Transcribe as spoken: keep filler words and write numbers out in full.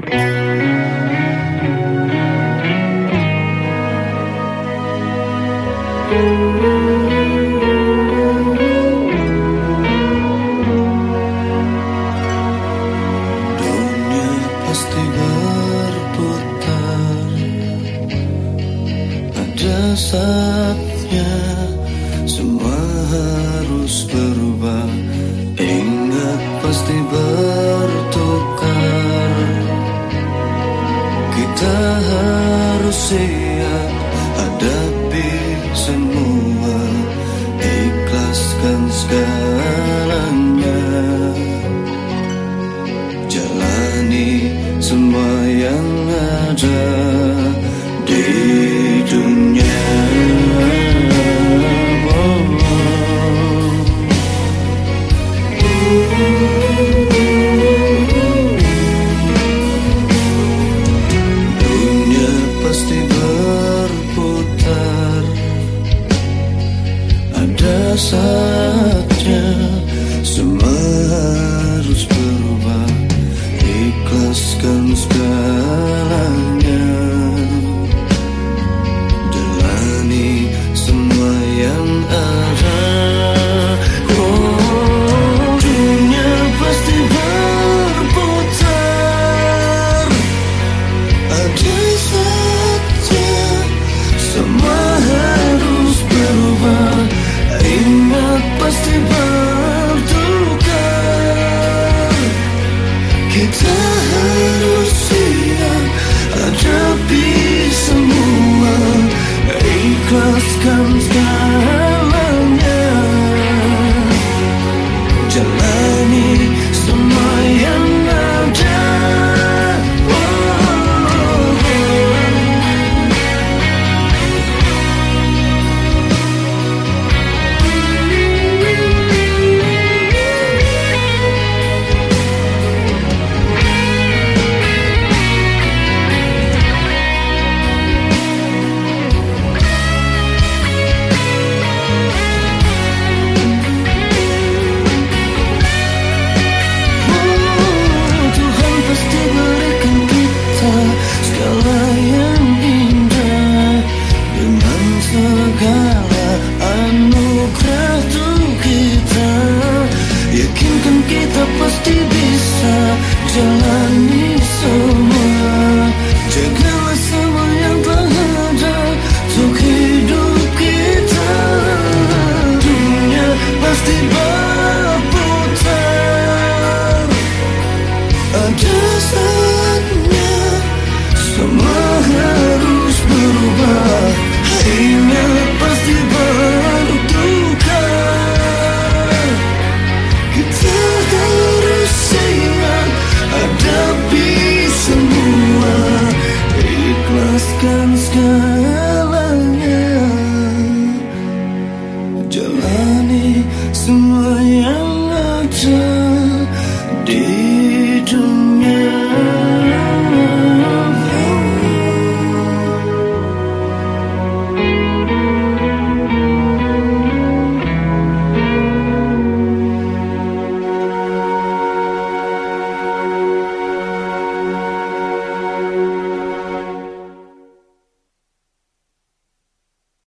Dunia pasti berputar, ada saatnya semua harus berubah. Ingat pasti bertukar, kita harus siap hadapi semua, ikhlaskan segalanya, jalani semua yang ada di dunia. Dunia pasti berputar, ada saatnya semua harus berubah, ikhlaskan segalanya, jalani semua yang ada. Oh, dunia pasti berputar, ada saatnya semua harus berubah. Ingat pasti bertukar, kita harus siap hadapi semua, ikhlaskan segalanya, jalani semua yang ada. Segala yang indah dengan segala anugerah untuk kita, yakinkan kita pasti bisa jalani semua. Jagalah semua yang telah ada untuk hidup kita. Dunia pasti berputar, ada saatnya semua harus berubah. Ingat pasti bertukar, kita harus siap hadapi semua, ikhlaskan segalanya, jalani semua yang ada.